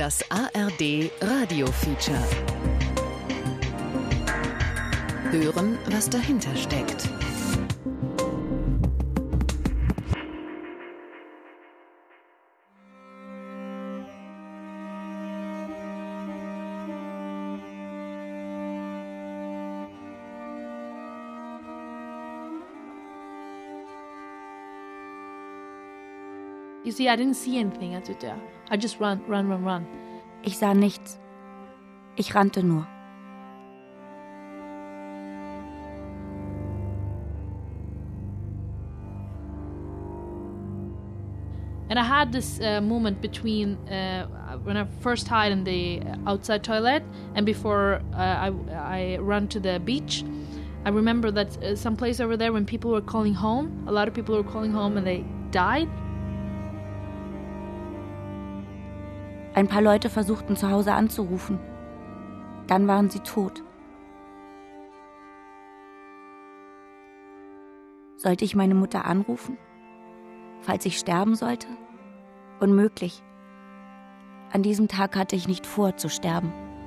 Das ARD Radio Feature. Hören, was dahinter steckt. You see, I didn't see anything as you do. I just run. Ich sah nichts. Ich rannte nur. And I had this moment between when I first hide in the outside toilet and before I run to the beach. I remember that some place over there when people were calling home, a lot of people were calling home and they died. Ein paar Leute versuchten zu Hause anzurufen. Dann waren sie tot. Sollte ich meine Mutter anrufen? Falls ich sterben sollte? Unmöglich. An diesem Tag hatte ich nicht vor, zu sterben.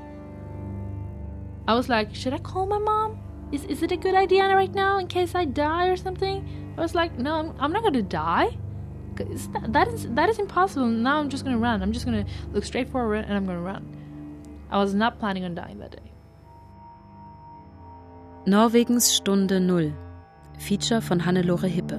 I was like, should I call my mom? Is it a good idea right now in case I die or something? I was like, no, I'm not going to die. That is impossible. Now I'm just going to run. I'm just going to look straight forward and I'm going to run. I was not planning on dying that day. Norwegens Stunde Null. Feature von Hannelore Hippe.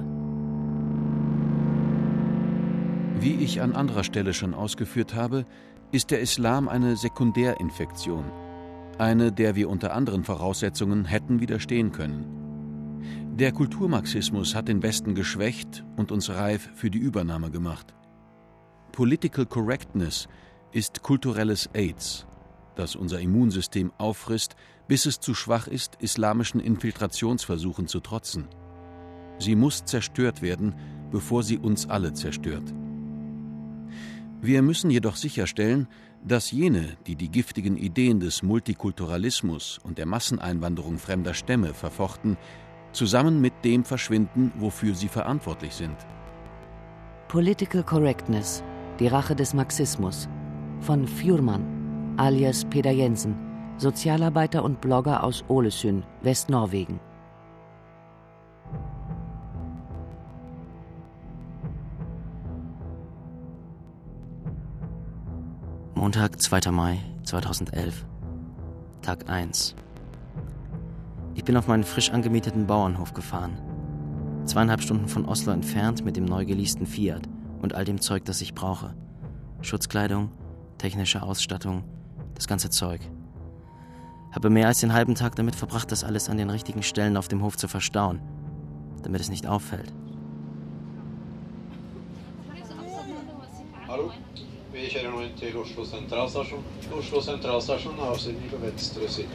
Wie ich an anderer Stelle schon ausgeführt habe, ist der Islam eine Sekundärinfektion. Eine, der wir unter anderen Voraussetzungen hätten widerstehen können. Der Kulturmarxismus hat den Westen geschwächt und uns reif für die Übernahme gemacht. Political Correctness ist kulturelles AIDS, das unser Immunsystem auffrisst, bis es zu schwach ist, islamischen Infiltrationsversuchen zu trotzen. Sie muss zerstört werden, bevor sie uns alle zerstört. Wir müssen jedoch sicherstellen, dass jene, die die giftigen Ideen des Multikulturalismus und der Masseneinwanderung fremder Stämme verfochten, zusammen mit dem verschwinden, wofür sie verantwortlich sind. Political Correctness, die Rache des Marxismus, von Fjurman, alias Peter Jensen, Sozialarbeiter und Blogger aus Ålesund, Westnorwegen. Montag, 2. Mai 2011, Tag 1. Ich bin auf meinen frisch angemieteten Bauernhof gefahren. 2,5 Stunden von Oslo entfernt mit dem neu geleasten Fiat und all dem Zeug, das ich brauche. Schutzkleidung, technische Ausstattung, das ganze Zeug. Habe mehr als den halben Tag damit verbracht, das alles an den richtigen Stellen auf dem Hof zu verstauen, damit es nicht auffällt. Hallo, vi kjører nå inn til Oslo sentralstasjon. Oslo sentralstasjon er avsiden på venstre side.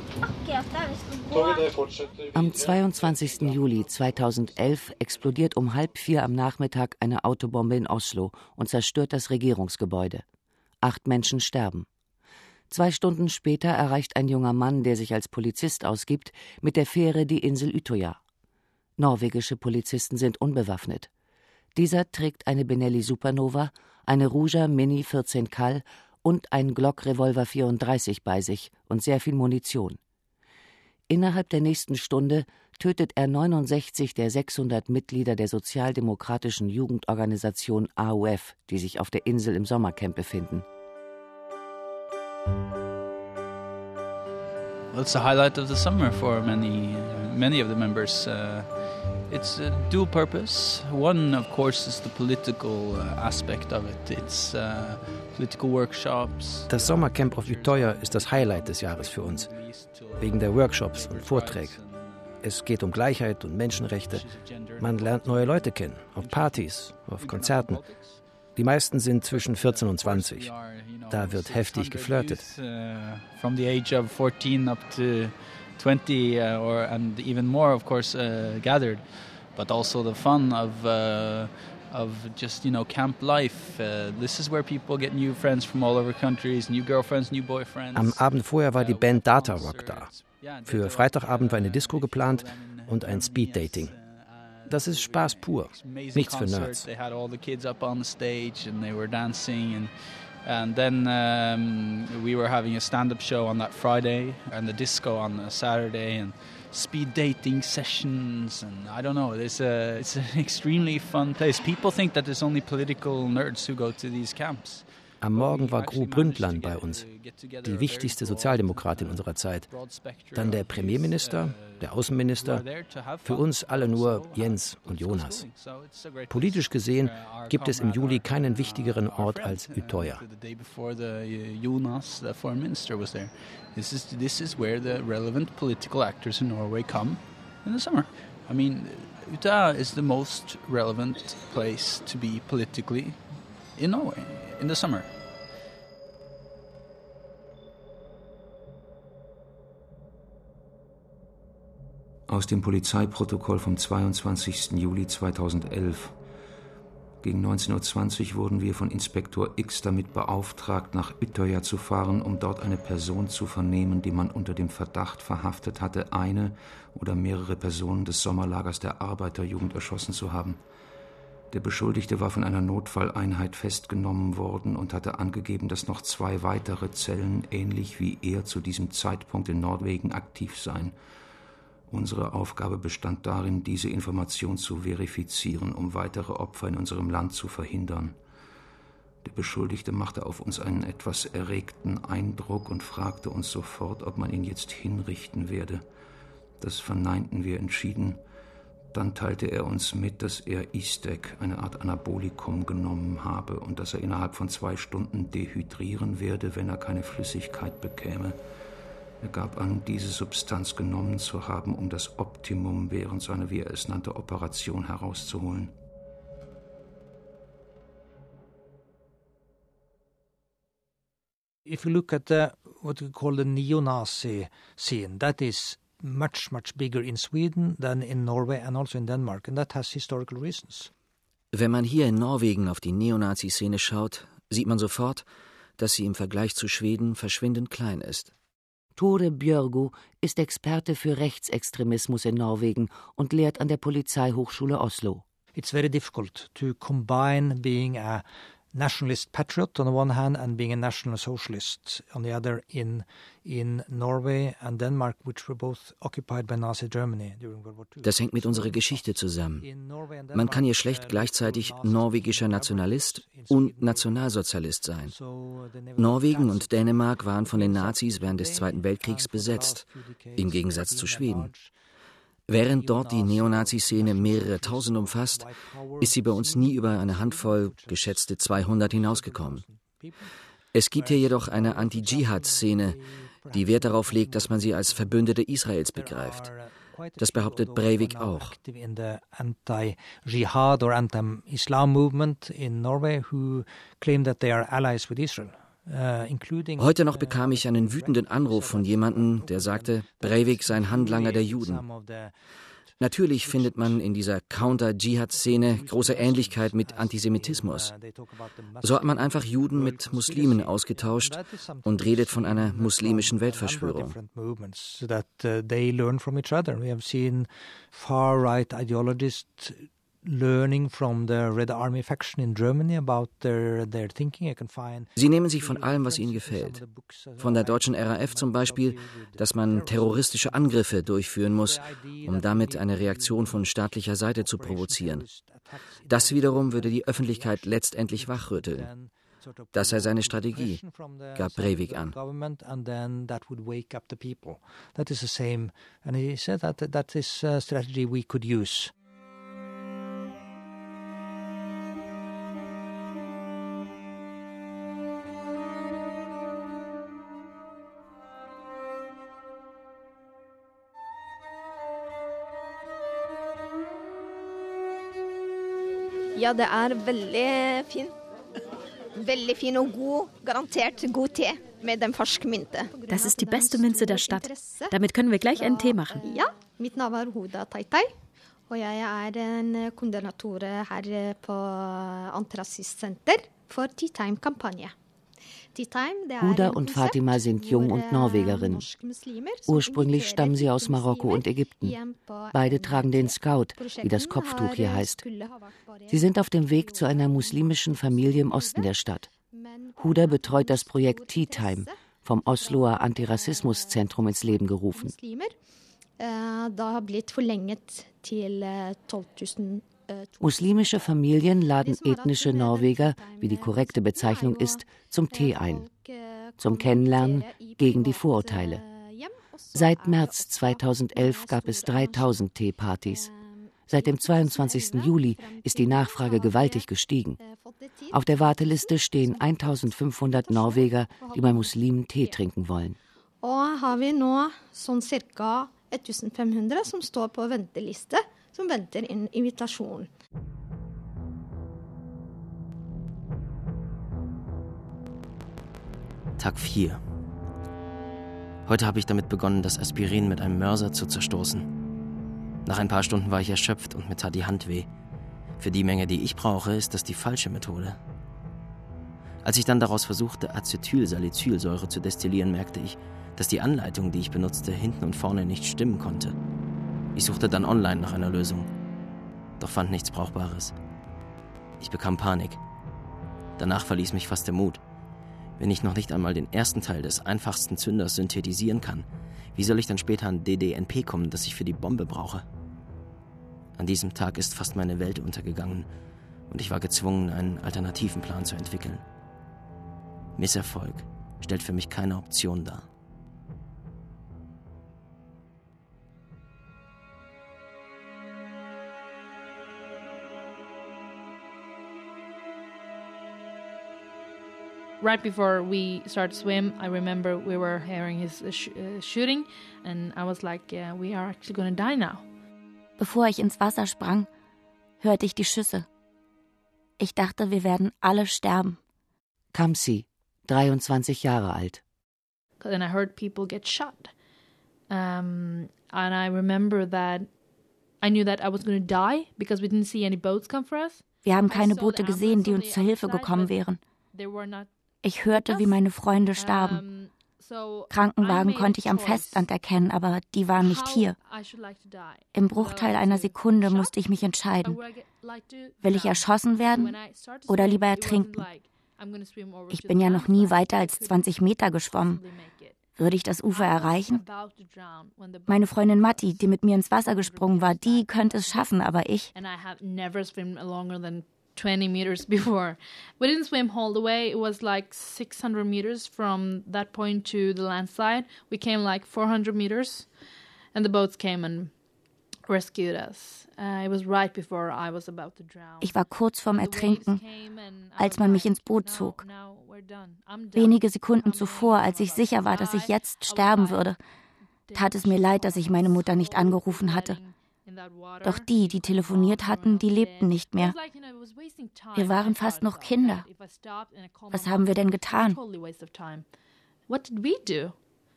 Am 22. Juli 2011 explodiert um 3:30 am Nachmittag eine Autobombe in Oslo und zerstört das Regierungsgebäude. 8 Menschen sterben. 2 Stunden später erreicht ein junger Mann, der sich als Polizist ausgibt, mit der Fähre die Insel Utøya. Norwegische Polizisten sind unbewaffnet. Dieser trägt eine Benelli Supernova, eine Ruger Mini 14 Cal und ein Glock Revolver 34 bei sich und sehr viel Munition. Innerhalb der nächsten Stunde tötet er 69 der 600 Mitglieder der sozialdemokratischen Jugendorganisation AUF, die sich auf der Insel im Sommercamp befinden. Well, it's the highlight of the summer for many of the members. It's a dual purpose. One, of course, is the political aspect of it. It's political workshops. Das Sommercamp auf Utøya ist das Highlight des Jahres für uns, wegen der Workshops und Vorträge. Es geht um Gleichheit und Menschenrechte. Man lernt neue Leute kennen, auf Partys, auf Konzerten. Die meisten sind zwischen 14 und 20. Da wird heftig geflirtet. From the age of 14 up to 20 and even more, of course, gathered. But also the fun of just, camp life. This is where people get new friends from all over countries, new girlfriends, new boyfriends. Am Abend vorher war die Band Data Rock da. Für Freitagabend war eine Disco geplant und ein Speeddating. Das ist Spaß pur, nichts für Nerds. And then we were having a stand-up show on that Friday and the disco on a Saturday and speed dating sessions, and I don't know, it's an extremely fun place. People think that there's only political nerds who go to these camps. Am Morgen war Gro Brundtland bei uns, die wichtigste Sozialdemokratin unserer Zeit. Dann der Premierminister, der Außenminister, für uns alle nur Jens und Jonas. Politisch gesehen gibt es im Juli keinen wichtigeren Ort als Utøya. This is where the relevant political actors in Norway come in the summer. I mean, Utøya is the most relevant place to be politically in Norway in the summer. Aus dem Polizeiprotokoll vom 22. Juli 2011. Gegen 19:20 Uhr wurden wir von Inspektor X damit beauftragt, nach Utøya zu fahren, um dort eine Person zu vernehmen, die man unter dem Verdacht verhaftet hatte, eine oder mehrere Personen des Sommerlagers der Arbeiterjugend erschossen zu haben. Der Beschuldigte war von einer Notfalleinheit festgenommen worden und hatte angegeben, dass noch 2 weitere Zellen ähnlich wie er zu diesem Zeitpunkt in Norwegen aktiv seien. Unsere Aufgabe bestand darin, diese Information zu verifizieren, um weitere Opfer in unserem Land zu verhindern. Der Beschuldigte machte auf uns einen etwas erregten Eindruck und fragte uns sofort, ob man ihn jetzt hinrichten werde. Das verneinten wir entschieden. Dann teilte er uns mit, dass er Istek, eine Art Anabolikum, genommen habe und dass er innerhalb von 2 Stunden dehydrieren werde, wenn er keine Flüssigkeit bekäme. Er gab an, diese Substanz genommen zu haben, um das Optimum während seiner, wie er es nannte, Operation herauszuholen. If you look at what we call the neo-Nazi scene, that is much bigger in Sweden than in Norway and also in Denmark, and that has historical reasons. Wenn man hier in Norwegen auf die Neonazi-Szene schaut, sieht man sofort, dass sie im Vergleich zu Schweden verschwindend klein ist. Tore Bjørgo ist Experte für Rechtsextremismus in Norwegen und lehrt an der Polizeihochschule Oslo. It's very difficult to combine being a nationalist patriot on the one hand and being a national socialist on the other in Norway and Denmark, which were both occupied by Nazi Germany during World War II. Das hängt mit unserer Geschichte zusammen. Man kann hier schlecht gleichzeitig norwegischer Nationalist und Nationalsozialist sein. Norwegen und Dänemark waren von den Nazis während des Zweiten Weltkriegs besetzt, im Gegensatz zu Schweden. Während dort die Neonazi-Szene mehrere Tausend umfasst, ist sie bei uns nie über eine Handvoll, geschätzte 200 hinausgekommen. Es gibt hier jedoch eine Anti-Dschihad-Szene, die Wert darauf legt, dass man sie als Verbündete Israels begreift. Das behauptet Breivik auch. In the anti-Jihad or anti-Islam movement in Norway who claim that they are allies with Israel. Heute noch bekam ich einen wütenden Anruf von jemandem, der sagte, Breivik sei ein Handlanger der Juden. Natürlich findet man in dieser Counter-Dschihad-Szene große Ähnlichkeit mit Antisemitismus. So hat man einfach Juden mit Muslimen ausgetauscht und redet von einer muslimischen Weltverschwörung. Learning from the Red Army faction in Germany about their thinking. I can find. Sie nehmen sich von allem, was ihnen gefällt. Von der deutschen RAF zum Beispiel, dass man terroristische Angriffe durchführen muss, um damit eine Reaktion von staatlicher Seite zu provozieren. Das wiederum würde die Öffentlichkeit letztendlich wachrütteln. Das sei seine Strategie, gab Breivik an. That is the same, and he said that is a strategy we could use. Ja, det veldig fin. Veldig fin og god, garantert god te med den ferske Mynte. Das ist die beste Münze der Stadt. Damit können wir gleich einen Tee machen. Ja, mitt navn Huda Taitai, og jeg en koordinator her på Antirasistsenter for Tea Time-Kampagne. Huda und Fatima sind jung und Norwegerinnen. Ursprünglich stammen sie aus Marokko und Ägypten. Beide tragen den Scout, wie das Kopftuch hier heißt. Sie sind auf dem Weg zu einer muslimischen Familie im Osten der Stadt. Huda betreut das Projekt Tea Time, vom Osloer Antirassismuszentrum ins Leben gerufen. Muslimische Familien laden ethnische Norweger, wie die korrekte Bezeichnung ist, zum Tee ein. Zum Kennenlernen gegen die Vorurteile. Seit März 2011 gab es 3000 Teepartys. Seit dem 22. Juli ist die Nachfrage gewaltig gestiegen. Auf der Warteliste stehen 1500 Norweger, die bei Muslimen Tee trinken wollen. Og har vi nå sånn ca. 1500 som står på venteliste, som venter en invitasjon. Tag 4. Heute habe ich damit begonnen, das Aspirin mit einem Mörser zu zerstoßen. Nach ein paar Stunden war ich erschöpft und mir tat die Hand weh. Für die Menge, die ich brauche, ist das die falsche Methode. Als ich dann daraus versuchte, Acetylsalicylsäure zu destillieren, merkte ich, dass die Anleitung, die ich benutzte, hinten und vorne nicht stimmen konnte. Ich suchte dann online nach einer Lösung, doch fand nichts Brauchbares. Ich bekam Panik. Danach verließ mich fast der Mut. Wenn ich noch nicht einmal den ersten Teil des einfachsten Zünders synthetisieren kann, wie soll ich dann später an DDNP kommen, das ich für die Bombe brauche? An diesem Tag ist fast meine Welt untergegangen und ich war gezwungen, einen alternativen Plan zu entwickeln. Misserfolg stellt für mich keine Option dar. Right before we started swim, I remember we were hearing his shooting, and I was like, yeah, we are actually going to die now. Bevor ich ins Wasser sprang, hörte ich die Schüsse. Ich dachte, wir werden alle sterben. Kamsi, 23 Jahre alt. And I heard people get shot. And I remember that I knew that I was going to die because we didn't see any boats come for us. Wir haben keine Boote gesehen, die uns zur Hilfe gekommen wären. Ich hörte, wie meine Freunde starben. Krankenwagen konnte ich am Festland erkennen, aber die waren nicht hier. Im Bruchteil einer Sekunde musste ich mich entscheiden. Will ich erschossen werden oder lieber ertrinken? Ich bin ja noch nie weiter als 20 Meter geschwommen. Würde ich das Ufer erreichen? Meine Freundin Matti, die mit mir ins Wasser gesprungen war, die könnte es schaffen, aber ich... 20 meters before. We didn't swim all the way. It was like 600 meters from that point to the land side. We came like 400 meters and the boats came and rescued us. It was right before I was about to drown. Ich war kurz vorm Ertrinken, als man mich ins Boot zog. Wenige Sekunden zuvor, als ich sicher war, dass ich jetzt sterben würde, tat es mir leid, dass ich meine Mutter nicht angerufen hatte. Doch die telefoniert hatten, die lebten nicht mehr. Wir waren fast noch Kinder. Was haben wir denn getan? What did we do?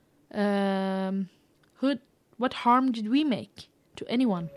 What harm did we make to anyone?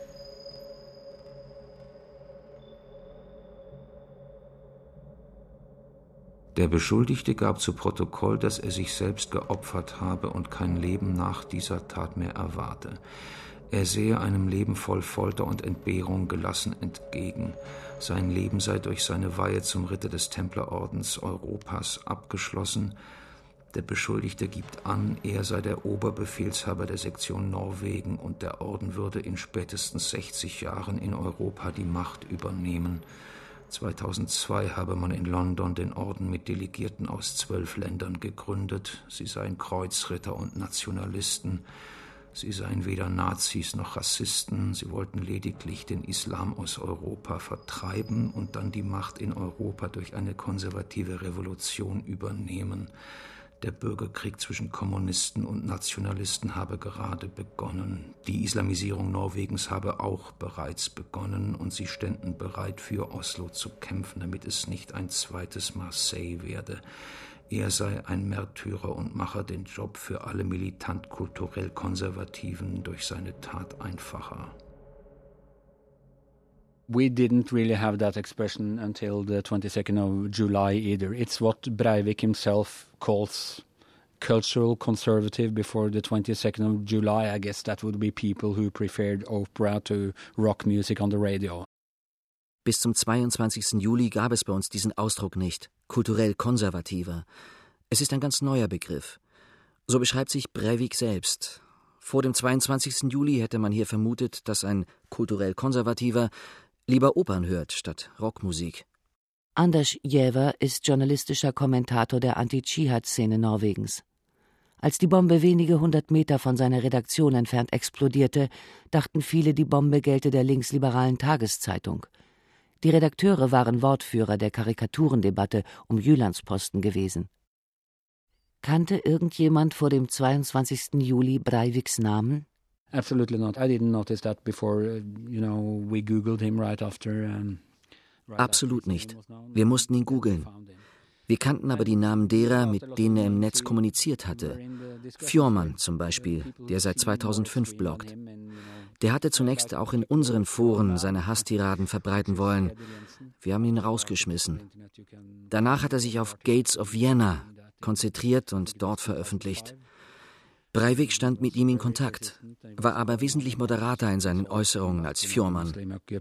Der Beschuldigte gab zu Protokoll, dass er sich selbst geopfert habe und kein Leben nach dieser Tat mehr erwarte. Er sehe einem Leben voll Folter und Entbehrung gelassen entgegen. Sein Leben sei durch seine Weihe zum Ritter des Templerordens Europas abgeschlossen. Der Beschuldigte gibt an, er sei der Oberbefehlshaber der Sektion Norwegen und der Orden würde in spätestens 60 Jahren in Europa die Macht übernehmen. 2002 habe man in London den Orden mit Delegierten aus 12 Ländern gegründet. Sie seien Kreuzritter und Nationalisten. Sie seien weder Nazis noch Rassisten, sie wollten lediglich den Islam aus Europa vertreiben und dann die Macht in Europa durch eine konservative Revolution übernehmen. Der Bürgerkrieg zwischen Kommunisten und Nationalisten habe gerade begonnen. Die Islamisierung Norwegens habe auch bereits begonnen und sie ständen bereit, für Oslo zu kämpfen, damit es nicht ein zweites Marseille werde. Er sei ein Märtyrer und mache den Job für alle militant-kulturell Konservativen durch seine Tat einfacher. We didn't really have that expression until the 22nd of July either. It's what Breivik himself calls cultural conservative before the 22nd of July. I guess that would be people who preferred opera to rock music on the radio. Bis zum 22. Juli gab es bei uns diesen Ausdruck nicht, kulturell konservativer. Es ist ein ganz neuer Begriff. So beschreibt sich Breivik selbst. Vor dem 22. Juli hätte man hier vermutet, dass ein kulturell Konservativer lieber Opern hört statt Rockmusik. Anders Jäver ist journalistischer Kommentator der Anti-Dschihad-Szene Norwegens. Als die Bombe wenige 100 Meter von seiner Redaktion entfernt explodierte, dachten viele, die Bombe gelte der linksliberalen Tageszeitung. Die Redakteure waren Wortführer der Karikaturendebatte um Jyllandsposten gewesen. Kannte irgendjemand vor dem 22. Juli Breiviks Namen? Absolutely not. I didn't notice that before, we googled him right after. Absolut nicht. Wir mussten ihn googeln. Wir kannten aber die Namen derer, mit denen er im Netz kommuniziert hatte. Fjordman zum Beispiel, der seit 2005 bloggt. Der hatte zunächst auch in unseren Foren seine Hasstiraden verbreiten wollen. Wir haben ihn rausgeschmissen. Danach hat er sich auf Gates of Vienna konzentriert und dort veröffentlicht. Breivik stand mit ihm in Kontakt, war aber wesentlich moderater in seinen Äußerungen als Fjordman.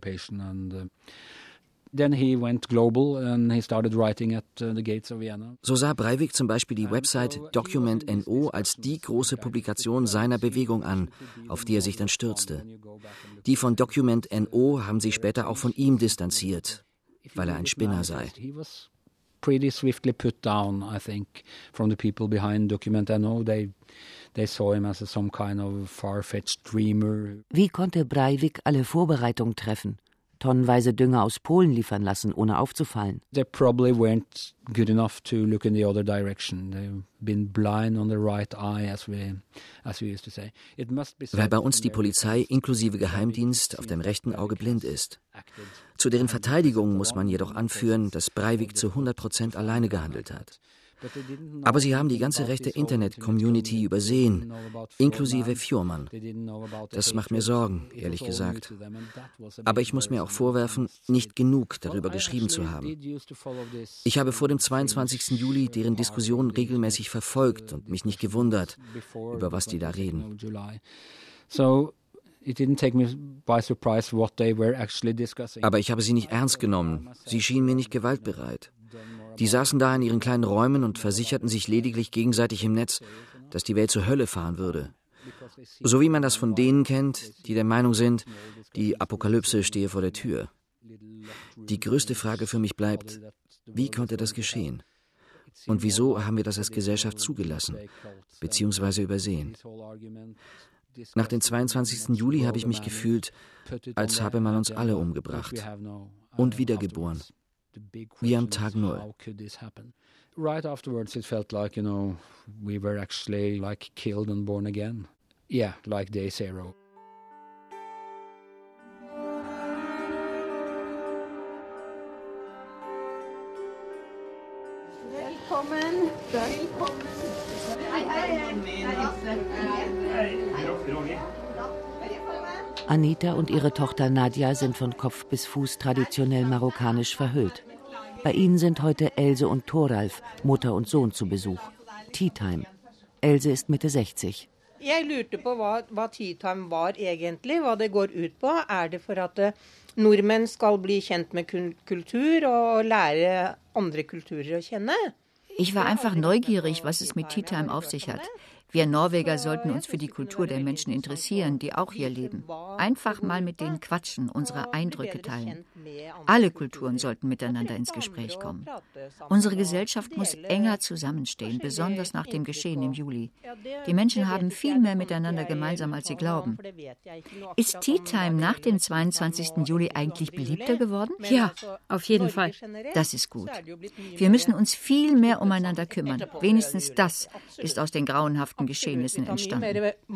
So sah Breivik zum Beispiel die Website Document.no als die große Publikation seiner Bewegung an, auf die er sich dann stürzte. Die von Document.no haben sich später auch von ihm distanziert, weil er ein Spinner sei. Pretty swiftly put down, I think, from the people behind Document.no. They saw him as some kind of far-fetched dreamer. Wie konnte Breivik alle Vorbereitungen treffen? Tonnenweise Dünger aus Polen liefern lassen, ohne aufzufallen. They probably weren't good enough to look in the other direction. They've been blind on the right eye, as we used to say. Weil bei uns die Polizei inklusive Geheimdienst auf dem rechten Auge blind ist. Zu deren Verteidigung muss man jedoch anführen, dass Breivik zu 100% alleine gehandelt hat. Aber sie haben die ganze rechte Internet-Community übersehen, inklusive Fjordman. Das macht mir Sorgen, ehrlich gesagt. Aber ich muss mir auch vorwerfen, nicht genug darüber geschrieben zu haben. Ich habe vor dem 22. Juli deren Diskussionen regelmäßig verfolgt und mich nicht gewundert, über was die da reden. Aber ich habe sie nicht ernst genommen. Sie schienen mir nicht gewaltbereit. Die saßen da in ihren kleinen Räumen und versicherten sich lediglich gegenseitig im Netz, dass die Welt zur Hölle fahren würde. So wie man das von denen kennt, die der Meinung sind, die Apokalypse stehe vor der Tür. Die größte Frage für mich bleibt, wie konnte das geschehen? Und wieso haben wir das als Gesellschaft zugelassen, beziehungsweise übersehen? Nach dem 22. Juli habe ich mich gefühlt, als habe man uns alle umgebracht und wiedergeboren. Wie am Tag 0. Right afterwards it felt like, we were actually like killed and born again. Yeah, like day 0. Velkommen. Anita und ihre Tochter Nadja sind von Kopf bis Fuß traditionell marokkanisch verhüllt. Bei ihnen sind heute Else und Thoralf, Mutter und Sohn, zu Besuch. Tea Time. Else ist Mitte 60. Jeg lurte på hva Tea Time var egentlig, hva det går ut på. Det for at nordmenn skal bli kjent med kultur og lære andre kulturer å kjenne? Ich war einfach neugierig, was es mit Tea Time auf sich hat. Wir Norweger sollten uns für die Kultur der Menschen interessieren, die auch hier leben. Einfach mal mit denen quatschen, unsere Eindrücke teilen. Alle Kulturen sollten miteinander ins Gespräch kommen. Unsere Gesellschaft muss enger zusammenstehen, besonders nach dem Geschehen im Juli. Die Menschen haben viel mehr miteinander gemeinsam, als sie glauben. Ist Tea Time nach dem 22. Juli eigentlich beliebter geworden? Ja, auf jeden Fall. Das ist gut. Wir müssen uns viel mehr umeinander kümmern. Wenigstens das ist aus den grauenhaften Geschehnissen entstanden.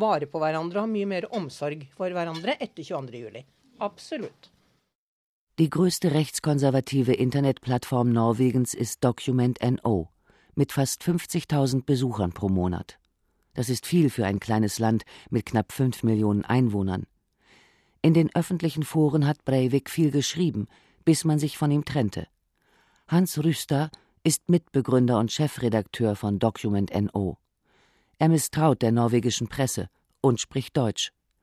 Absolut. Die größte rechtskonservative Internetplattform Norwegens ist Document.no mit fast 50.000 Besuchern pro Monat. Das ist viel für ein kleines Land mit knapp 5 Millionen Einwohnern. In den öffentlichen Foren hat Breivik viel geschrieben, bis man sich von ihm trennte. Hans Rüster ist Mitbegründer und Chefredakteur von Document.no. Er misstraut der norwegischen Presse und spricht Deutsch.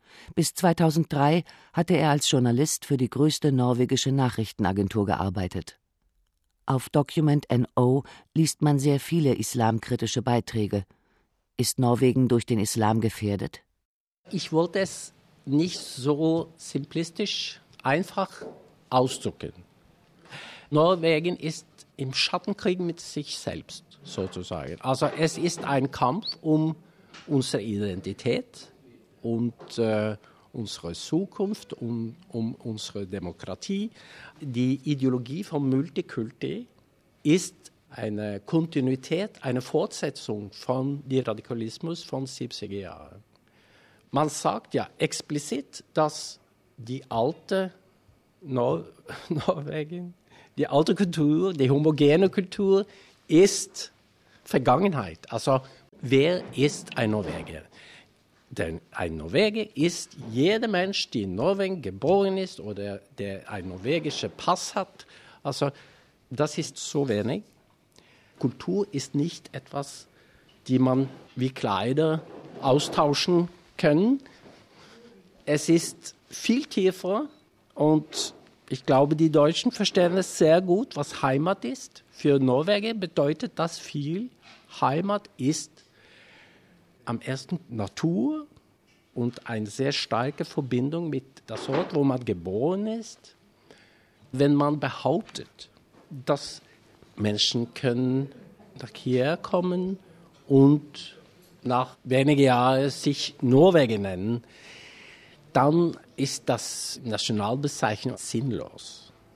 Bis 2003 hatte er als Journalist für die größte norwegische Nachrichtenagentur gearbeitet. Auf Document.no liest man sehr viele islamkritische Beiträge. Ist Norwegen durch den Islam gefährdet? Ich wollte es nicht so simplistisch einfach ausdrücken. Norwegen ist im Schattenkrieg mit sich selbst, sozusagen. Also es ist ein Kampf um unsere Identität und unsere Zukunft, um unsere Demokratie. Die Ideologie von Multikulti ist eine Kontinuität, eine Fortsetzung von dem Radikalismus von 70er Jahren. Man sagt ja explizit, dass die alte Norwegen, die alte Kultur, die homogene Kultur ist Vergangenheit. Also wer ist ein Norweger? Denn ein Norweger ist jeder Mensch, der in Norwegen geboren ist oder der einen norwegischen Pass hat. Also das ist so wenig. Kultur ist nicht etwas, die man wie Kleider austauschen kann. Es ist viel tiefer und ich glaube, die Deutschen verstehen es sehr gut, was Heimat ist. Für Norweger bedeutet das viel. Heimat ist am ersten Natur und eine sehr starke Verbindung mit dem Ort, wo man geboren ist. Wenn man behauptet, dass Menschen können nach hierher kommen und nach wenigen Jahren sich Norweger nennen, dann ist das Nationalbezeichnung sinnlos.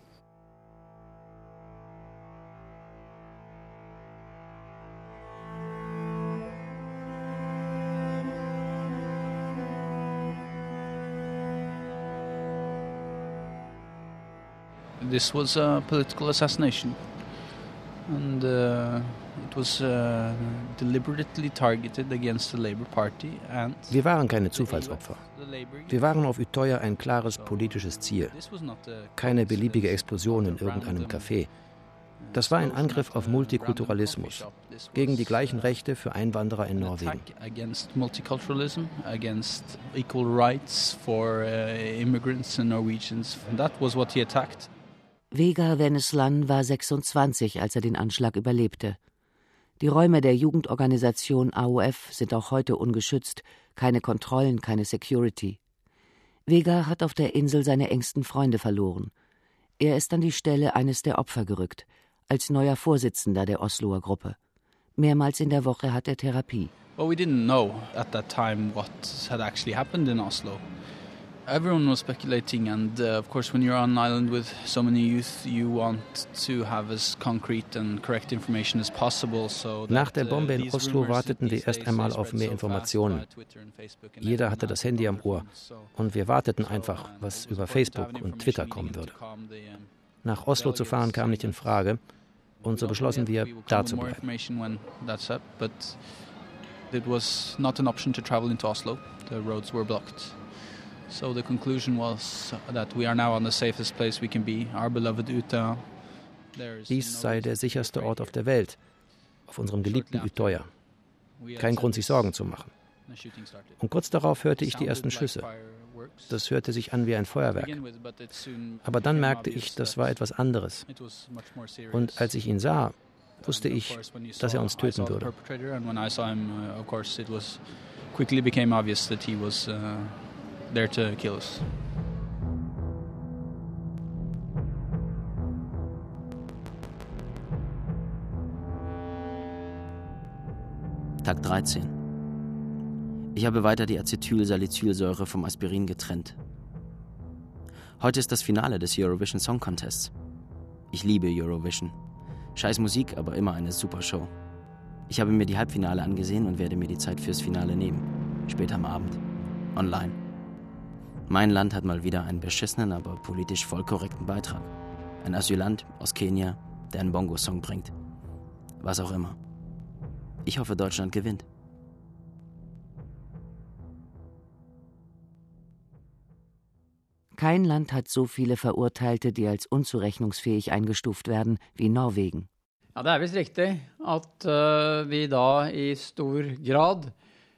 This was a political assassination, and it was deliberately targeted against the Labour Party. And wir waren keine Zufallsopfer. Wir waren auf Utøya ein klares politisches Ziel. Keine beliebige Explosion in irgendeinem Café. Das war ein Angriff auf Multikulturalismus, gegen die gleichen Rechte für Einwanderer in Norwegen. Against multiculturalism, against equal rights for immigrants and Norwegians. And that was what he attacked. Vegard Wennesland war 26, als er den Anschlag überlebte. Die Räume der Jugendorganisation AUF sind auch heute ungeschützt, keine Kontrollen, keine Security. Vegard hat auf der Insel seine engsten Freunde verloren. Er ist an die Stelle eines der Opfer gerückt, als neuer Vorsitzender der Osloer Gruppe. Mehrmals in der Woche hat er Therapie. Well, we didn't know at that time what had actually happened in Oslo. Everyone was speculating, and of course when you're on an island with so many youth, you want to have as concrete and correct information as possible. So nach der Bombe in Oslo warteten wir erst einmal auf mehr Informationen. Jeder hatte das Handy am Ohr und wir warteten einfach, was über Facebook und Twitter kommen würde. Nach Oslo zu fahren kam nicht in Frage und so beschlossen wir, da zu bleiben. It was not an option to travel into Oslo. The roads were blocked. So the conclusion was that we are now on the safest place we can be, our beloved Utøya. Dies sei der sicherste Ort auf der Welt, auf unserem geliebten Utøya. Kein Grund, sich Sorgen zu machen. Und kurz darauf hörte ich die ersten Schüsse. Das hörte sich an wie ein Feuerwerk. Aber dann merkte ich, das war etwas anderes. Und als ich ihn sah, wusste ich, dass er uns töten würde. There to kill us. Tag 13. Ich habe weiter die Acetylsalicylsäure vom Aspirin getrennt. Heute ist das Finale des Eurovision Song Contests. Ich liebe Eurovision. Scheiß Musik, aber immer eine super Show. Ich habe mir die Halbfinale angesehen und werde mir die Zeit fürs Finale nehmen. Später am Abend. Online. Mein Land hat mal wieder einen beschissenen, aber politisch voll korrekten Beitrag. Ein Asylant aus Kenia, der einen Bongo-Song bringt. Was auch immer. Ich hoffe, Deutschland gewinnt. Kein Land hat so viele Verurteilte, die als unzurechnungsfähig eingestuft werden, wie Norwegen. Ja, det visst riktig at vi da i stor grad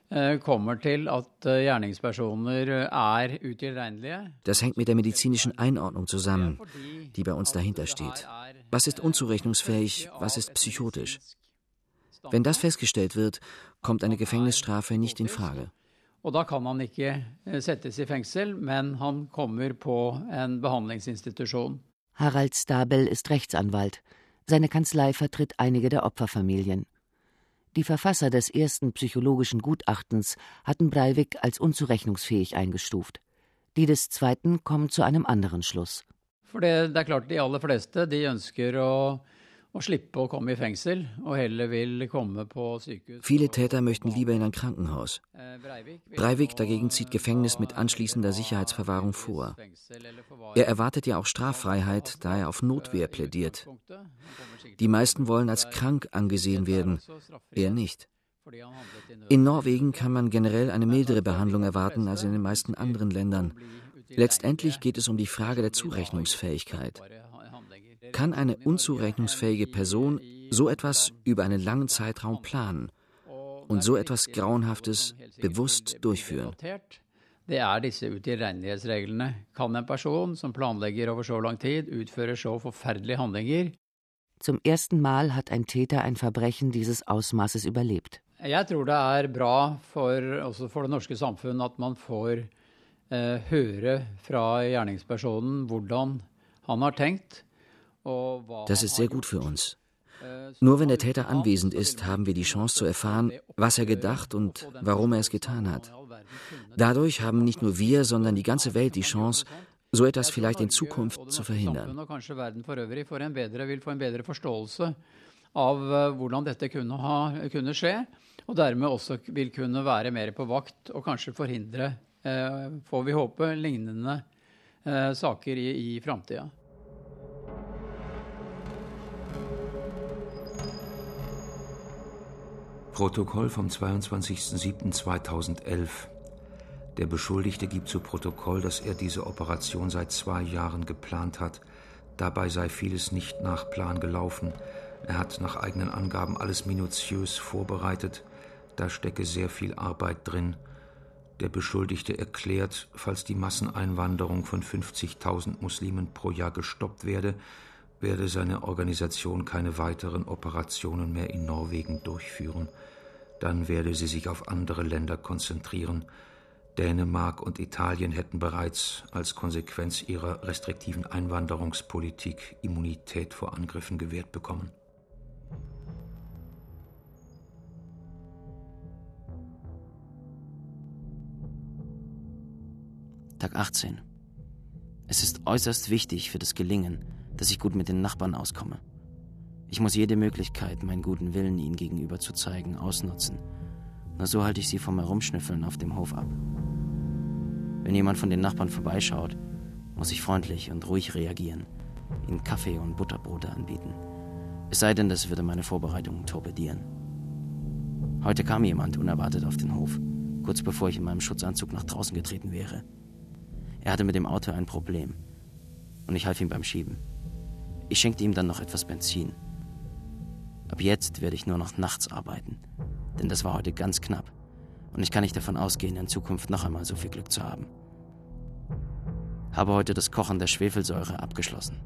kommer til at gjerningspersoner utilregnelige. Das hängt mit der medizinischen Einordnung zusammen, die bei uns dahinter steht. Was ist unzurechnungsfähig, was ist psychotisch? Wenn das festgestellt wird, kommt eine Gefängnisstrafe nicht in Frage. Og da kan han ikke settes i fengsel, men han kommer på en behandlingsinstitusjon. Harald Stabel ist Rechtsanwalt. Seine Kanzlei vertritt einige der Opferfamilien. Die Verfasser des ersten psychologischen Gutachtens hatten Breivik als unzurechnungsfähig eingestuft. Die des zweiten kommen zu einem anderen Schluss. For det klart, de aller fleste de ønsker å slippe å komme i fengsel og heller vil komme på sykehus. Viele Täter möchten lieber in ein Krankenhaus. Breivik dagegen zieht Gefängnis mit anschließender Sicherheitsverwahrung vor. Er erwartet ja auch Straffreiheit, da er auf Notwehr plädiert. Die meisten wollen als krank angesehen werden, er nicht. In Norwegen kann man generell eine mildere Behandlung erwarten als in den meisten anderen Ländern. Letztendlich geht es um die Frage der Zurechnungsfähigkeit. Kann eine unzurechnungsfähige Person so etwas über einen langen Zeitraum planen und so etwas Grauenhaftes bewusst durchführen? Det disse utilregnelighetsreglene. Kan en person som planlegger over så lang tid utføre så forferdelige handlinger? Zum ersten Mal hat ein Täter ein Verbrechen dieses Ausmaßes überlebt. Jeg tror det bra også for det norske samfunn at man får høre fra gjerningspersonen hvordan han har tenkt. Das ist sehr gut für uns. Nur wenn der Täter anwesend ist, haben wir die Chance zu erfahren, was er gedacht und warum er es getan hat. Dadurch haben nicht nur wir, sondern die ganze Welt die Chance, so etwas vielleicht in Zukunft zu verhindern. Av hvordan dette kunne skje, og dermed også vil kunne være mer på vakt og kanskje forhindre, får vi håpe, lignende saker i framtida. Protokoll vom 22.07.2011. Der Beschuldigte gibt zu Protokoll, dass er diese Operation seit 2 Jahren geplant hat. Dabei sei vieles nicht nach Plan gelaufen. Er hat nach eigenen Angaben alles minutiös vorbereitet. Da stecke sehr viel Arbeit drin. Der Beschuldigte erklärt, falls die Masseneinwanderung von 50.000 Muslimen pro Jahr gestoppt werde seine Organisation keine weiteren Operationen mehr in Norwegen durchführen. Dann werde sie sich auf andere Länder konzentrieren. Dänemark und Italien hätten bereits als Konsequenz ihrer restriktiven Einwanderungspolitik Immunität vor Angriffen gewährt bekommen. Tag 18. Es ist äußerst wichtig für das Gelingen, dass ich gut mit den Nachbarn auskomme. Ich muss jede Möglichkeit, meinen guten Willen ihnen gegenüber zu zeigen, ausnutzen. Nur so halte ich sie vom Herumschnüffeln auf dem Hof ab. Wenn jemand von den Nachbarn vorbeischaut, muss ich freundlich und ruhig reagieren, ihnen Kaffee und Butterbrote anbieten. Es sei denn, das würde meine Vorbereitungen torpedieren. Heute kam jemand unerwartet auf den Hof, kurz bevor ich in meinem Schutzanzug nach draußen getreten wäre. Er hatte mit dem Auto ein Problem und ich half ihm beim Schieben. Ich schenkte ihm dann noch etwas Benzin. Ab jetzt werde ich nur noch nachts arbeiten, denn das war heute ganz knapp und ich kann nicht davon ausgehen, in Zukunft noch einmal so viel Glück zu haben. Habe heute das Kochen der Schwefelsäure abgeschlossen.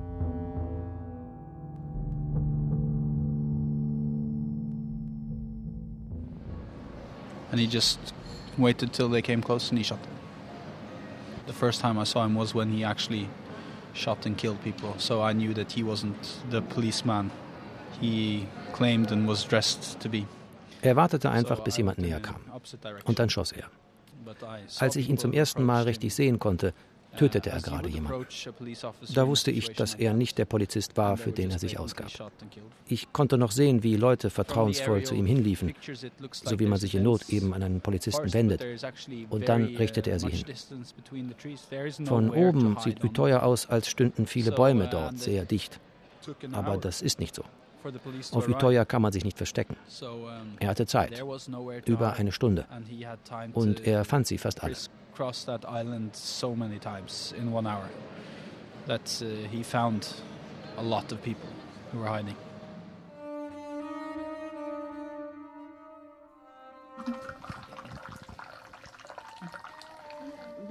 And he just waited till they came close and he shot them. The first time I saw him was when he actually shot and killed people, so I knew that he wasn't the policeman he claimed and was dressed to be. Er wartete einfach, bis jemand näher kam. Und dann schoss er. Als ich ihn zum ersten Mal richtig sehen konnte, tötete er gerade jemanden. Da wusste ich, dass er nicht der Polizist war, für den er sich ausgab. Ich konnte noch sehen, wie Leute vertrauensvoll zu ihm hinliefen, so wie man sich in Not eben an einen Polizisten wendet. Und dann richtete er sie hin. Von oben sieht Utøya aus, als stünden viele Bäume dort, sehr dicht. Aber das ist nicht so. Auf Utøya kann man sich nicht verstecken. Er hatte Zeit, über eine Stunde. Und er fand sie fast alle. Crossed that island so many times in 1 hour that he found a lot of people who were hiding.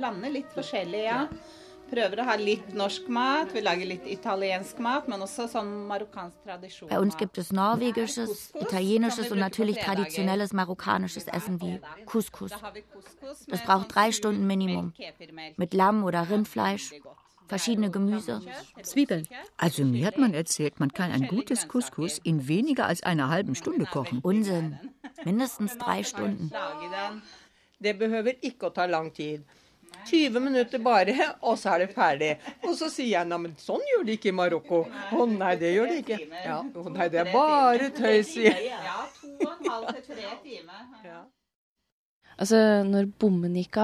blander litt forskjellig, ja. Prøver å ha litt norsk mat, wir lager litt italiensk mat, men også sånn marokkansk Tradition. Bei uns gibt es norwegisches, italienisches und natürlich traditionelles marokkanisches Essen wie Couscous. Das braucht 3 Stunden Minimum. Mit Lamm oder Rindfleisch, verschiedene Gemüse. Zwiebeln. Also mir hat man erzählt, man kann ein gutes Couscous in weniger als einer halben Stunde kochen. Unsinn. Mindestens 3 Stunden. Det behøver ikke å ta lang tid. 20 minutter bare, og så det ferdig. Og så sier jeg, men sånn gjør de ikke i Marokko. Nei, det gjør de ikke. Ja, nei, det bare tøys. Ja, 2,5 til 3 timer. Ja. Altså, når bommen gikk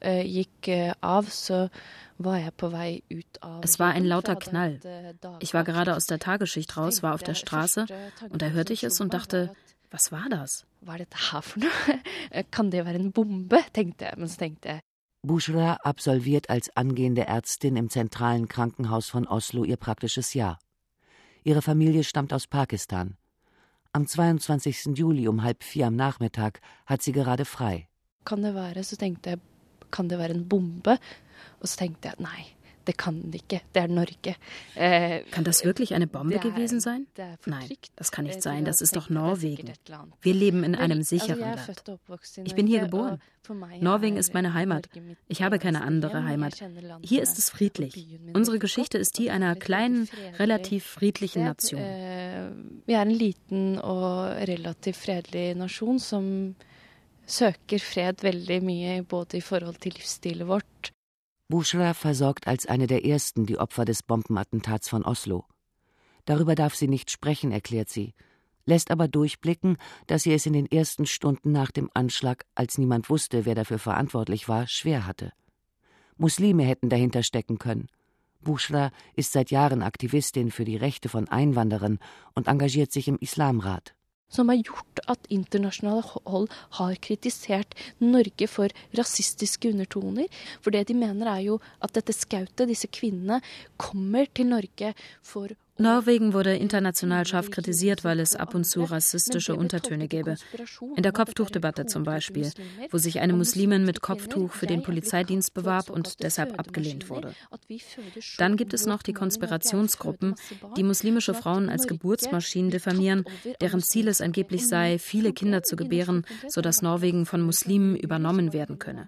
av, så war jeg på vei ut av. Es war ein lauter Knall. Ich war gerade aus der Tagesschicht raus, war auf der Straße und da hörte ich es und dachte, was war das? Hva dette her for noe? Kan det være en bombe? Tenkte jeg, men så tenkte jeg. Bushra absolviert als angehende Ärztin im zentralen Krankenhaus von Oslo ihr praktisches Jahr. Ihre Familie stammt aus Pakistan. Am 22. Juli um 3:30 am Nachmittag hat sie gerade frei. Kan det være, så tenkte jeg, kan det være en bombe? Og så tenkte jeg, nei, det kan det ikke, det Norge. Kann das wirklich eine Bombe gewesen sein? Nein, das kann nicht sein, das ist doch Norwegen. Wir leben in einem sicheren Land. Ich bin hier geboren. Norwegen ist meine Heimat. Ich habe keine andere Heimat. Hier ist es friedlich. Unsere Geschichte ist die einer kleinen, relativ friedlichen Nation. Vi en liten og relativt fredelig nasjon som søker fred veldig mye, både i forhold til livsstilen vårt. Bushra versorgt als eine der ersten die Opfer des Bombenattentats von Oslo. Darüber darf sie nicht sprechen, erklärt sie, lässt aber durchblicken, dass sie es in den ersten Stunden nach dem Anschlag, als niemand wusste, wer dafür verantwortlich war, schwer hatte. Muslime hätten dahinter stecken können. Bushra ist seit Jahren Aktivistin für die Rechte von Einwanderern und engagiert sich im Islamrat. Som har gjort at internasjonale hold har kritisert Norge for rasistiske undertoner. For det de mener jo at dette skautet, disse kvinnene, kommer til Norge for Norwegen wurde international scharf kritisiert, weil es ab und zu rassistische Untertöne gäbe. In der Kopftuchdebatte zum Beispiel, wo sich eine Muslimin mit Kopftuch für den Polizeidienst bewarb und deshalb abgelehnt wurde. Dann gibt es noch die Konspirationsgruppen, die muslimische Frauen als Geburtsmaschinen diffamieren, deren Ziel es angeblich sei, viele Kinder zu gebären, sodass Norwegen von Muslimen übernommen werden könne.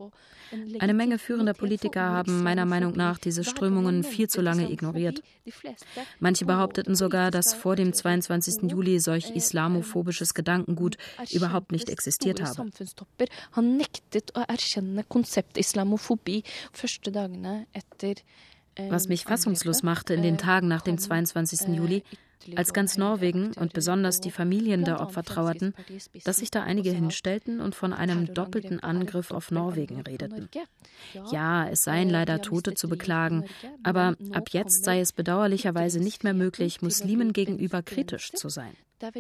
Eine Menge führender Politiker haben meiner Meinung nach diese Strömungen viel zu lange ignoriert. Manche behaupteten sogar, dass vor dem 22. Juli solch islamophobisches Gedankengut überhaupt nicht existiert habe. Han nektet å erkjenne konsept islamofobi første dagene etter. Was mich fassungslos machte in den Tagen nach dem 22. Juli, als ganz Norwegen und besonders die Familien der Opfer trauerten, dass sich da einige hinstellten und von einem doppelten Angriff auf Norwegen redeten. Ja, es seien leider Tote zu beklagen, aber ab jetzt sei es bedauerlicherweise nicht mehr möglich, Muslimen gegenüber kritisch zu sein.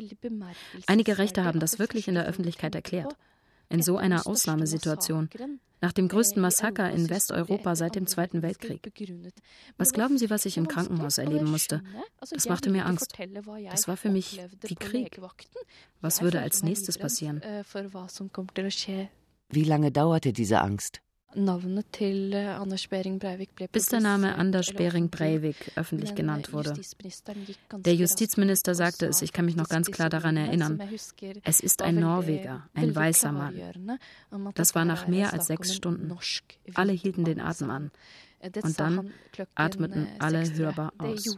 Einige Rechte haben das wirklich in der Öffentlichkeit erklärt. In so einer Ausnahmesituation, nach dem größten Massaker in Westeuropa seit dem Zweiten Weltkrieg. Was glauben Sie, was ich im Krankenhaus erleben musste? Das machte mir Angst. Das war für mich wie Krieg. Was würde als nächstes passieren? Wie lange dauerte diese Angst? Bis der Name Anders Behring Breivik öffentlich genannt wurde. Der Justizminister sagte es, ich kann mich noch ganz klar daran erinnern. Es ist ein Norweger, ein weißer Mann. Das war nach mehr als 6 Stunden. Alle hielten den Atem an. Und dann atmeten alle hörbar aus.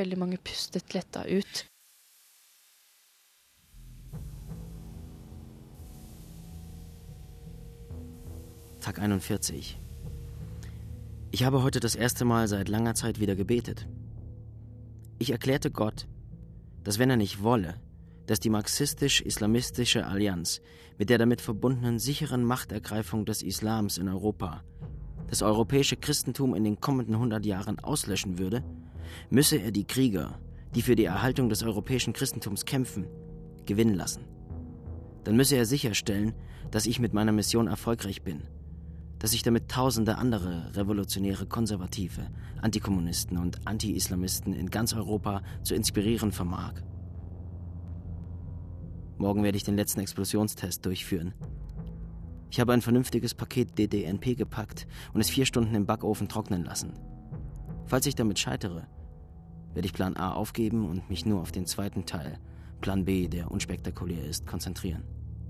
Tag 41. Ich habe heute das erste Mal seit langer Zeit wieder gebetet. Ich erklärte Gott, dass wenn er nicht wolle, dass die marxistisch-islamistische Allianz mit der damit verbundenen sicheren Machtergreifung des Islams in Europa das europäische Christentum in den kommenden 100 Jahren auslöschen würde, müsse er die Krieger, die für die Erhaltung des europäischen Christentums kämpfen, gewinnen lassen. Dann müsse er sicherstellen, dass ich mit meiner Mission erfolgreich bin, dass ich damit tausende andere revolutionäre Konservative, Antikommunisten und Anti-Islamisten in ganz Europa zu inspirieren vermag. Morgen werde ich den letzten Explosionstest durchführen. Ich habe ein vernünftiges Paket DDNP gepackt und es 4 Stunden im Backofen trocknen lassen. Falls ich damit scheitere, werde ich Plan A aufgeben und mich nur auf den zweiten Teil, Plan B, der unspektakulär ist, konzentrieren.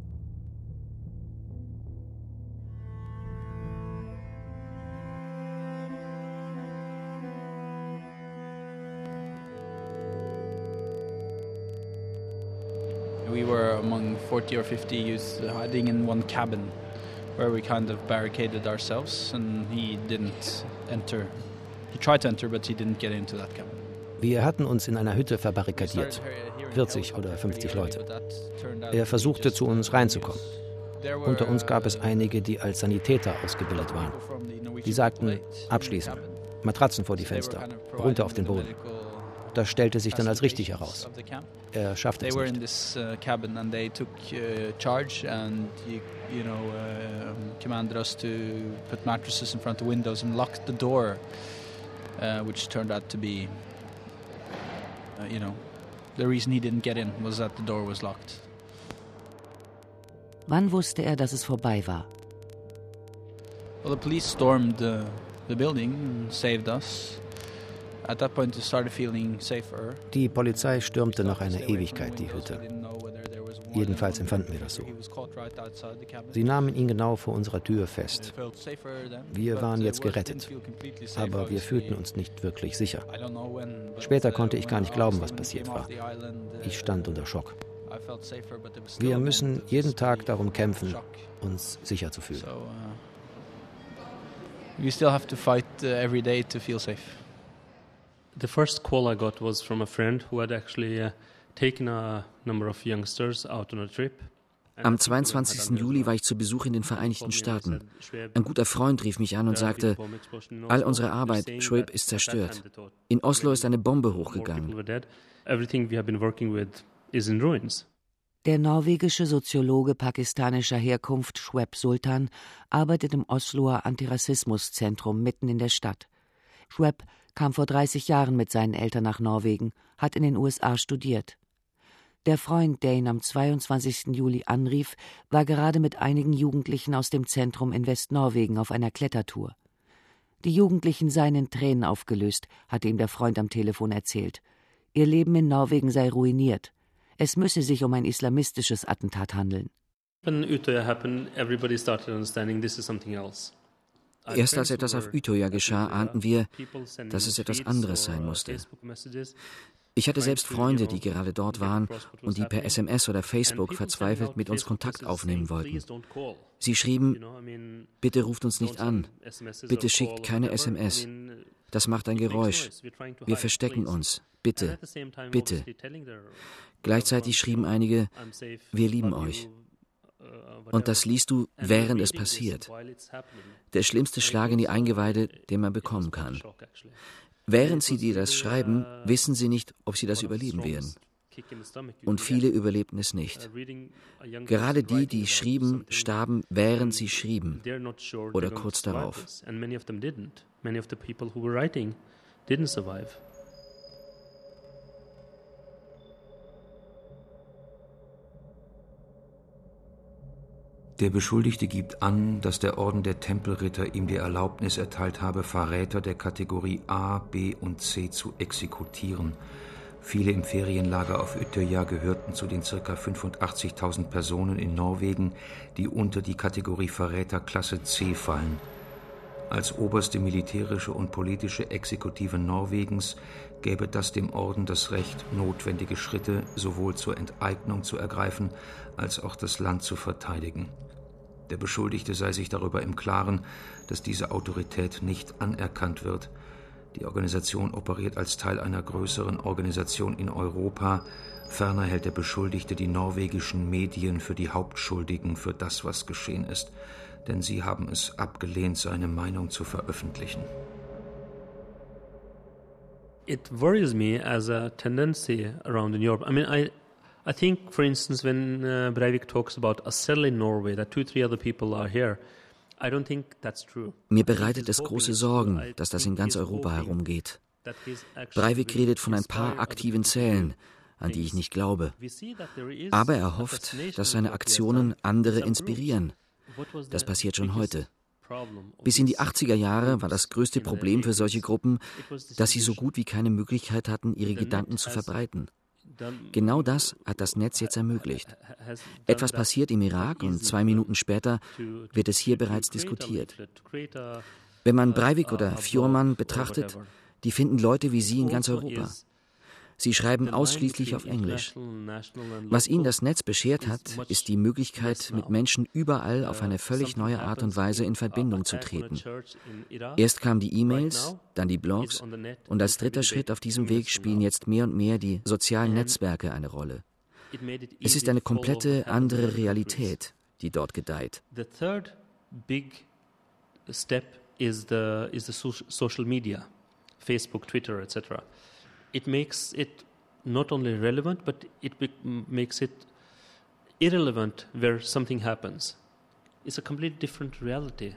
We were among 40 or 50 youth hiding in one cabin where we kind of barricaded ourselves, and he didn't enter. He tried to enter, but he didn't get into that cabin. Wir hatten uns in einer Hütte verbarrikadiert, 40 oder 50 Leute. Er versuchte, zu uns reinzukommen. Unter uns gab es einige, die als Sanitäter ausgebildet waren. Die sagten, abschließen, Matratzen vor die Fenster, runter auf den Boden. Das stellte sich dann als richtig heraus. Er schaffte es nicht. Commanded us to put mattresses in front of windows and locked the door, which turned out to be, the reason he didn't get in was that the door was locked. Wann wusste er, dass es vorbei war? Well, the police stormed the building and saved us. At that point, it started feeling safer. Die Polizei stürmte nach einer Ewigkeit die Hütte. Jedenfalls empfanden wir das so. Sie nahmen ihn genau vor unserer Tür fest. Wir waren jetzt gerettet, aber wir fühlten uns nicht wirklich sicher. Später konnte ich gar nicht glauben, was passiert war. Ich stand unter Schock. Wir müssen jeden Tag darum kämpfen, uns sicher zu fühlen. We still have to fight every day to feel safe. The first call I got was from a friend who had actually taken a number of youngsters out on a trip. Am 22. Juli war ich zu Besuch in den Vereinigten Staaten. Ein guter Freund rief mich an und sagte, all unsere Arbeit, Shoaib, ist zerstört. In Oslo ist eine Bombe hochgegangen. Everything we have been working with is in ruins. Der norwegische Soziologe pakistanischer Herkunft Shoaib Sultan arbeitet im Osloer Antirassismuszentrum mitten in der Stadt. Shoaib kam vor 30 Jahren mit seinen Eltern nach Norwegen, hat in den USA studiert. Der Freund, der ihn am 22. Juli anrief, war gerade mit einigen Jugendlichen aus dem Zentrum in Westnorwegen auf einer Klettertour. Die Jugendlichen seien in Tränen aufgelöst, hatte ihm der Freund am Telefon erzählt. Ihr Leben in Norwegen sei ruiniert. Es müsse sich um ein islamistisches Attentat handeln. When Utøya happened, everybody started understanding this is something else. Erst als etwas auf Utøya geschah, ahnten wir, dass es etwas anderes sein musste. Ich hatte selbst Freunde, die gerade dort waren und die per SMS oder Facebook verzweifelt mit uns Kontakt aufnehmen wollten. Sie schrieben, bitte ruft uns nicht an, bitte schickt keine SMS, das macht ein Geräusch, wir verstecken uns, bitte, bitte. Gleichzeitig schrieben einige, wir lieben euch. Und das liest du, während es passiert. Der schlimmste Schlag in die Eingeweide, den man bekommen kann. Während sie dir das schreiben, wissen sie nicht, ob sie das überleben werden. Und viele überlebten es nicht. Gerade die, die schrieben, starben, während sie schrieben. Oder kurz darauf. Der Beschuldigte gibt an, dass der Orden der Tempelritter ihm die Erlaubnis erteilt habe, Verräter der Kategorie A, B und C zu exekutieren. Viele im Ferienlager auf Utøya gehörten zu den ca. 85.000 Personen in Norwegen, die unter die Kategorie Verräter Klasse C fallen. Als oberste militärische und politische Exekutive Norwegens gäbe das dem Orden das Recht, notwendige Schritte sowohl zur Enteignung zu ergreifen, als auch das Land zu verteidigen. Der Beschuldigte sei sich darüber im Klaren, dass diese Autorität nicht anerkannt wird. Die Organisation operiert als Teil einer größeren Organisation in Europa. Ferner hält der Beschuldigte die norwegischen Medien für die Hauptschuldigen für das, was geschehen ist. Denn sie haben es abgelehnt, seine Meinung zu veröffentlichen. It worries me as a tendency around in Europe. I mean, I think, for instance, when Breivik talks about a cell in Norway, that 2-3 other people are here, I don't think that's true. Mir bereitet es große Sorgen, dass das in ganz Europa herumgeht. Breivik redet von ein paar aktiven Zellen, an die ich nicht glaube. Aber er hofft, dass seine Aktionen andere inspirieren. Das passiert schon heute. Bis in die 80er Jahre war das größte Problem für solche Gruppen, dass sie so gut wie keine Möglichkeit hatten, ihre Gedanken zu verbreiten. Genau das hat das Netz jetzt ermöglicht. Etwas passiert im Irak und 2 Minuten später wird es hier bereits diskutiert. Wenn man Breivik oder Fjordman betrachtet, die finden Leute wie sie in ganz Europa. Sie schreiben ausschließlich auf Englisch. Was ihnen das Netz beschert hat, ist die Möglichkeit, mit Menschen überall auf eine völlig neue Art und Weise in Verbindung zu treten. Erst kamen die E-Mails, dann die Blogs und als dritter Schritt auf diesem Weg spielen jetzt mehr und mehr die sozialen Netzwerke eine Rolle. Es ist eine komplette andere Realität, die dort gedeiht. The third big step is the social media, Facebook, Twitter, etc. It makes it not only relevant, but it makes it irrelevant where something happens. It's a completely different reality.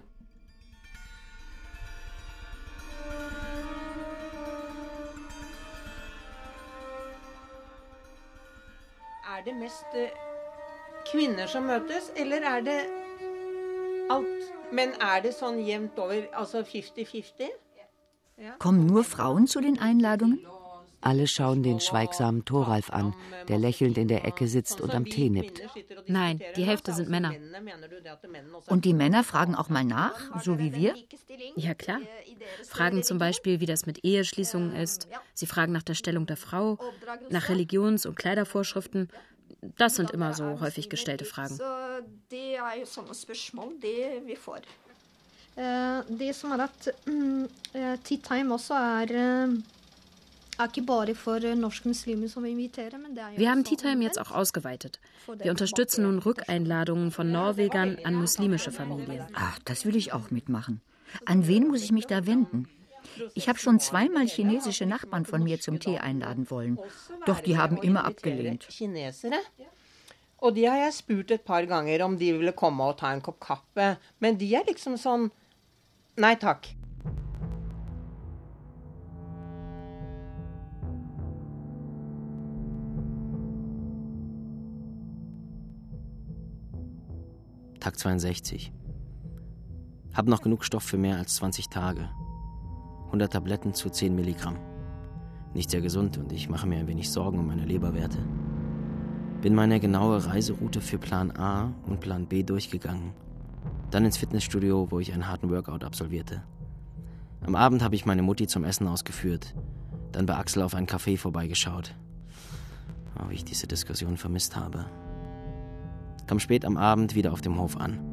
Det mest kvinner som møtes, eller det alt? Men det sånn jevnt over, altså 50-50? Kommen nur Frauen zu den Einladungen? Alle schauen den schweigsamen Thoralf an, der lächelnd in der Ecke sitzt und am Tee nippt. Nein, die Hälfte sind Männer. Und die Männer fragen auch mal nach, so wie wir? Ja, klar. Fragen zum Beispiel, wie das mit Eheschließungen ist. Sie fragen nach der Stellung der Frau, nach Religions- und Kleidervorschriften. Das sind immer so häufig gestellte Fragen. Det som at Tea Time også ikke bare for norske muslimer som vi inviterer, men det jo. Wir haben Tea Time jetzt auch ausgeweitet. Wir unterstützen nun Rückeinladungen von Norwegern an muslimische Familien. Ach, das will ich auch mitmachen. An wen muss ich mich da wenden? Ich habe schon 2-mal chinesische Nachbarn von mir zum Tee einladen wollen. Doch die haben immer abgelehnt. Og de har jeg spurt et par ganger om de ville komme og ta en kopp kaffe. Men de liksom sånn, nei takk. Tag 62. Hab noch genug Stoff für mehr als 20 Tage. 100 Tabletten zu 10 Milligramm. Nicht sehr gesund und ich mache mir ein wenig Sorgen um meine Leberwerte. Bin meine genaue Reiseroute für Plan A und Plan B durchgegangen. Dann ins Fitnessstudio, wo ich einen harten Workout absolvierte. Am Abend habe ich meine Mutti zum Essen ausgeführt. Dann bei Axel auf ein Café vorbeigeschaut. Oh, wie ich diese Diskussion vermisst habe. Kam spät am Abend wieder auf dem Hof an.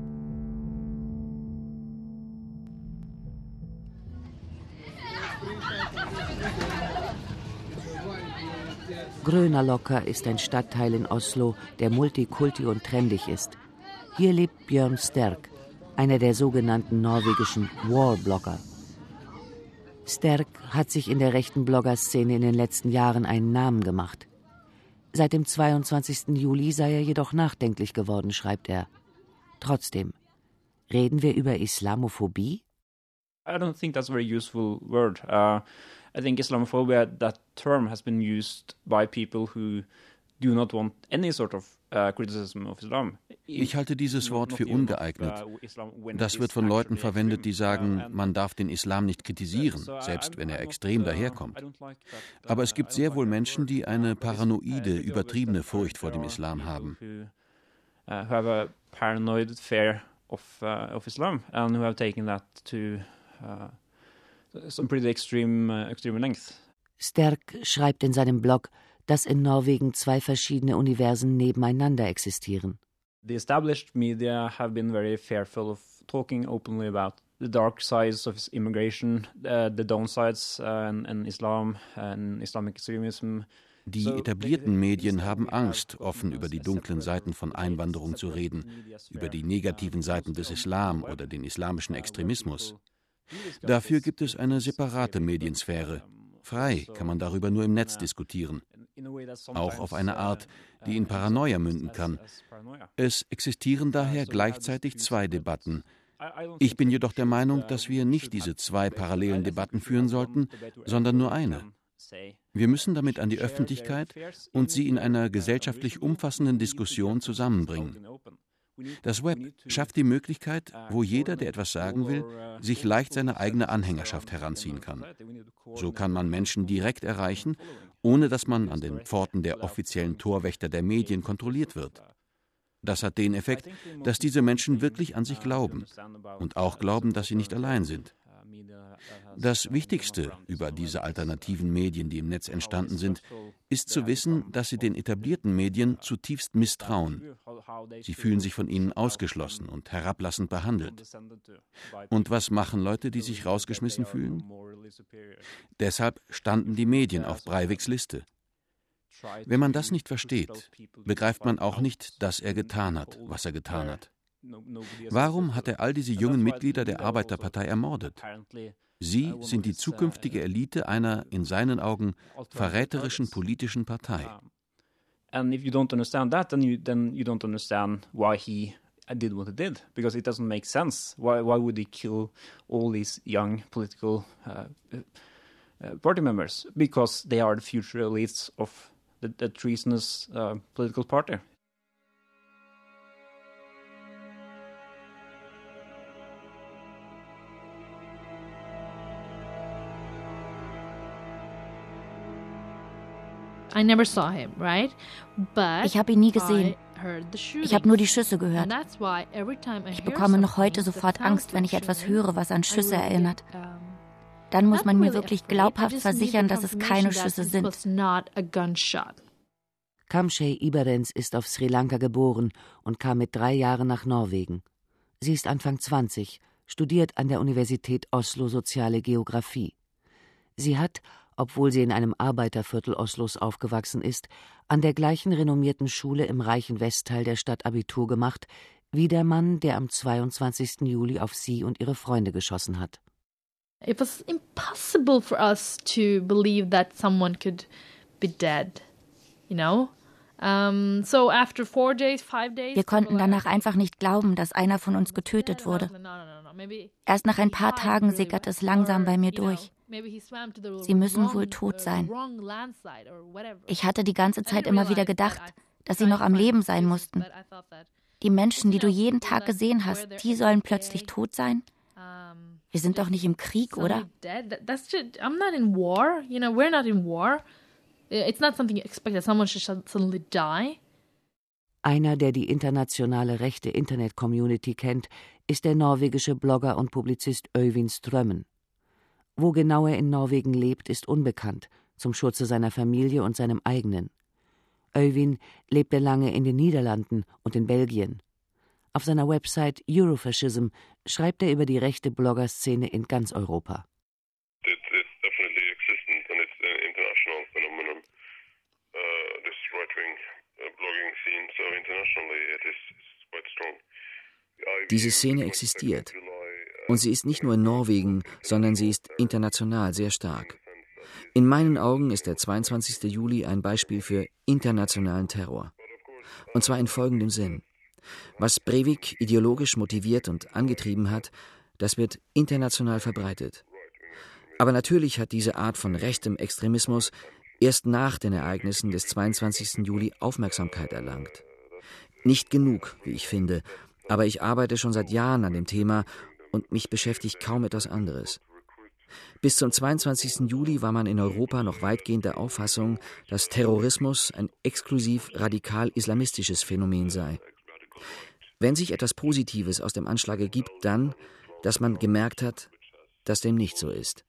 Grönalokker ist ein Stadtteil in Oslo, der multikulti und trendig ist. Hier lebt Björn Sterk, einer der sogenannten norwegischen War-Blogger. Sterk hat sich in der rechten Bloggerszene in den letzten Jahren einen Namen gemacht. Seit dem 22. Juli sei er jedoch nachdenklich geworden, schreibt er. Trotzdem, reden wir über Islamophobie? I don't think that's a very useful word. I think Islamophobia, that term has been used by people who do not want any sort of criticism of Islam. Ich halte dieses Wort für ungeeignet. Das wird von Leuten verwendet, die sagen, man darf den Islam nicht kritisieren, selbst wenn er extrem daherkommt. Aber es gibt sehr wohl Menschen, die eine paranoide, übertriebene Furcht vor dem Islam haben. Have a paranoid fear of Islam and who have taken that to some pretty extreme length. Sterk schreibt in seinem Blog, dass in Norwegen 2 verschiedene Universen nebeneinander existieren. The established media have been very fearful of talking openly about the dark sides of immigration, the downsides in Islam and Islamic extremism. Die etablierten Medien haben Angst, offen über die dunklen Seiten von Einwanderung zu reden, über die negativen Seiten des Islam oder den islamischen Extremismus. Dafür gibt es eine separate Mediensphäre. Frei kann man darüber nur im Netz diskutieren. Auch auf eine Art, die in Paranoia münden kann. Es existieren daher gleichzeitig 2 Debatten. Ich bin jedoch der Meinung, dass wir nicht diese 2 parallelen Debatten führen sollten, sondern nur eine. Wir müssen damit an die Öffentlichkeit und sie in einer gesellschaftlich umfassenden Diskussion zusammenbringen. Das Web schafft die Möglichkeit, wo jeder, der etwas sagen will, sich leicht seine eigene Anhängerschaft heranziehen kann. So kann man Menschen direkt erreichen, ohne dass man an den Pforten der offiziellen Torwächter der Medien kontrolliert wird. Das hat den Effekt, dass diese Menschen wirklich an sich glauben und auch glauben, dass sie nicht allein sind. Das Wichtigste über diese alternativen Medien, die im Netz entstanden sind, ist zu wissen, dass sie den etablierten Medien zutiefst misstrauen. Sie fühlen sich von ihnen ausgeschlossen und herablassend behandelt. Und was machen Leute, die sich rausgeschmissen fühlen? Deshalb standen die Medien auf Breiviks Liste. Wenn man das nicht versteht, begreift man auch nicht, dass er getan hat, was er getan hat. Warum hat er all diese jungen Mitglieder der Arbeiterpartei ermordet? Sie sind die zukünftige Elite einer, in seinen Augen, verräterischen politischen Partei. And if you don't understand that, then you don't understand why he did what he did, because it doesn't make sense. Why would he kill all these young political party members? Because they are the future elites of the treasonous political party. I never saw him, right? But ich habe ihn nie gesehen. Ich habe nur die Schüsse gehört. Ich bekomme noch heute sofort Angst, wenn ich etwas höre, was an Schüsse erinnert. Dann muss man mir wirklich glaubhaft versichern, dass es keine Schüsse sind. Kamshay Iberens ist auf Sri Lanka geboren und kam mit 3 Jahren nach Norwegen. Sie ist Anfang 20, studiert an der Universität Oslo Soziale Geographie. Sie hat, obwohl sie in einem Arbeiterviertel Oslos aufgewachsen ist, an der gleichen renommierten Schule im reichen Westteil der Stadt Abitur gemacht, wie der Mann, der am 22. Juli auf sie und ihre Freunde geschossen hat. It was impossible for us to believe that someone could be dead, you know? So after 4 days, 5 days... Wir konnten danach einfach nicht glauben, dass einer von uns getötet wurde. Erst nach ein paar Tagen sickerte es langsam bei mir durch. Sie müssen wohl tot sein. Ich hatte die ganze Zeit immer wieder gedacht, dass sie noch am Leben sein mussten. Die Menschen, die du jeden Tag gesehen hast, die sollen plötzlich tot sein? Wir sind doch nicht im Krieg, oder? I'm not in war. You know, we're not in war. It's not something you expect that someone should suddenly die. Einer, der die internationale rechte Internet-Community kennt, ist der norwegische Blogger und Publizist Øyvind Strømmen. Wo genau er in Norwegen lebt, ist unbekannt, zum Schutze seiner Familie und seinem eigenen. Øyvind lebte lange in den Niederlanden und in Belgien. Auf seiner Website Eurofascism schreibt er über die rechte Bloggerszene in ganz Europa. Diese Szene existiert. Und sie ist nicht nur in Norwegen, sondern sie ist international sehr stark. In meinen Augen ist der 22. Juli ein Beispiel für internationalen Terror. Und zwar in folgendem Sinn. Was Breivik ideologisch motiviert und angetrieben hat, das wird international verbreitet. Aber natürlich hat diese Art von rechtem Extremismus erst nach den Ereignissen des 22. Juli Aufmerksamkeit erlangt. Nicht genug, wie ich finde, aber ich arbeite schon seit Jahren an dem Thema und mich beschäftigt kaum etwas anderes. Bis zum 22. Juli war man in Europa noch weitgehend der Auffassung, dass Terrorismus ein exklusiv radikal-islamistisches Phänomen sei. Wenn sich etwas Positives aus dem Anschlag ergibt, dann, dass man gemerkt hat, dass dem nicht so ist.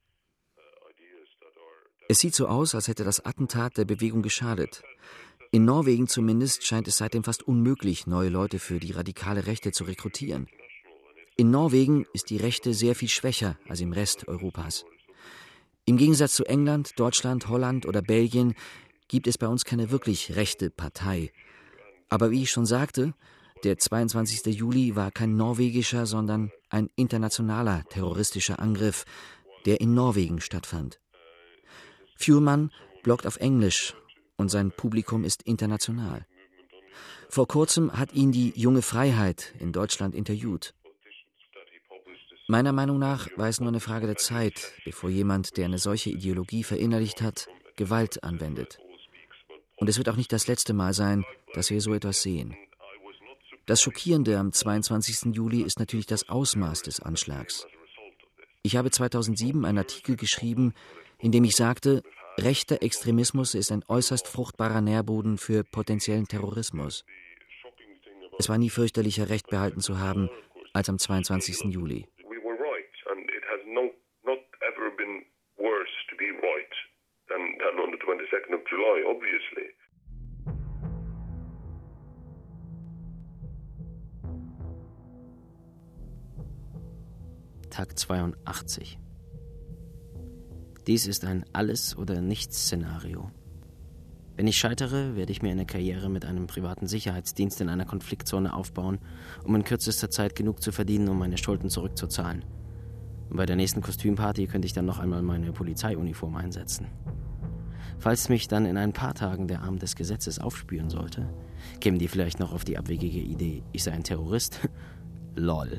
Es sieht so aus, als hätte das Attentat der Bewegung geschadet. In Norwegen zumindest scheint es seitdem fast unmöglich, neue Leute für die radikale Rechte zu rekrutieren. In Norwegen ist die Rechte sehr viel schwächer als im Rest Europas. Im Gegensatz zu England, Deutschland, Holland oder Belgien gibt es bei uns keine wirklich rechte Partei. Aber wie ich schon sagte, der 22. Juli war kein norwegischer, sondern ein internationaler terroristischer Angriff, der in Norwegen stattfand. Fuhrmann bloggt auf Englisch und sein Publikum ist international. Vor kurzem hat ihn die Junge Freiheit in Deutschland interviewt. Meiner Meinung nach war es nur eine Frage der Zeit, bevor jemand, der eine solche Ideologie verinnerlicht hat, Gewalt anwendet. Und es wird auch nicht das letzte Mal sein, dass wir so etwas sehen. Das Schockierende am 22. Juli ist natürlich das Ausmaß des Anschlags. Ich habe 2007 einen Artikel geschrieben, in dem ich sagte, rechter Extremismus ist ein äußerst fruchtbarer Nährboden für potenziellen Terrorismus. Es war nie fürchterlicher, Recht behalten zu haben als am 22. Juli. Tag 82. Dies ist ein Alles-oder-Nichts-Szenario. Wenn ich scheitere, werde ich mir eine Karriere mit einem privaten Sicherheitsdienst in einer Konfliktzone aufbauen, um in kürzester Zeit genug zu verdienen, um meine Schulden zurückzuzahlen. Und bei der nächsten Kostümparty könnte ich dann noch einmal meine Polizeiuniform einsetzen. Falls mich dann in ein paar Tagen der Arm des Gesetzes aufspüren sollte, kämen die vielleicht noch auf die abwegige Idee, ich sei ein Terrorist. Lol.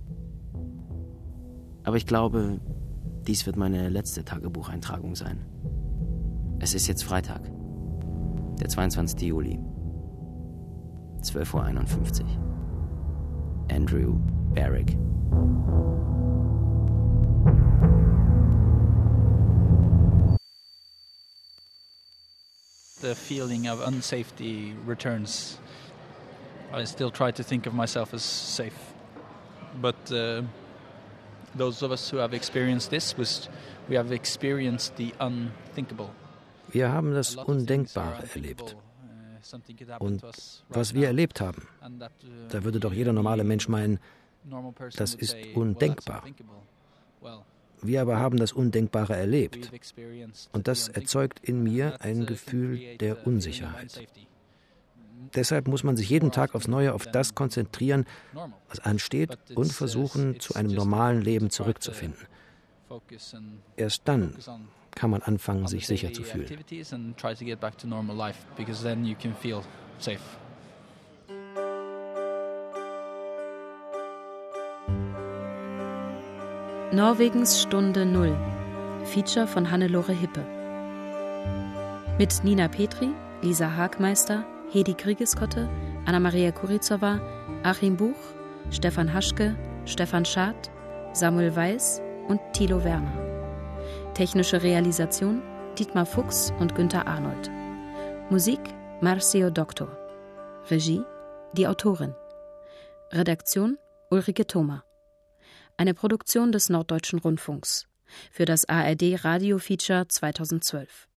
Aber ich glaube, dies wird meine letzte Tagebucheintragung sein. Es ist jetzt Freitag, der 22. Juli, 12:51 Uhr. Andrew Barrick. The feeling of unsafety returns. I still try to think of myself as safe. But those of us who have experienced this, we have experienced the unthinkable. Wir haben das Undenkbare erlebt. Und was wir erlebt haben, da würde doch jeder normale Mensch meinen, das ist undenkbar. Wir aber haben das Undenkbare erlebt. Und das erzeugt in mir ein Gefühl der Unsicherheit. Deshalb muss man sich jeden Tag aufs Neue auf das konzentrieren, was ansteht, und versuchen, zu einem normalen Leben zurückzufinden. Erst dann kann man anfangen, sich sicher zu fühlen. Norwegens Stunde Null. Feature von Hannelore Hippe. Mit Nina Petri, Lisa Hagmeister, Hedi Kriegeskotte, Anna-Maria Kurizowa, Achim Buch, Stefan Haschke, Stefan Schad, Samuel Weiß und Thilo Werner. Technische Realisation Dietmar Fuchs und Günther Arnold. Musik Marcio Doctor. Regie die Autorin. Redaktion Ulrike Thoma. Eine Produktion des Norddeutschen Rundfunks für das ARD Radio Feature 2012.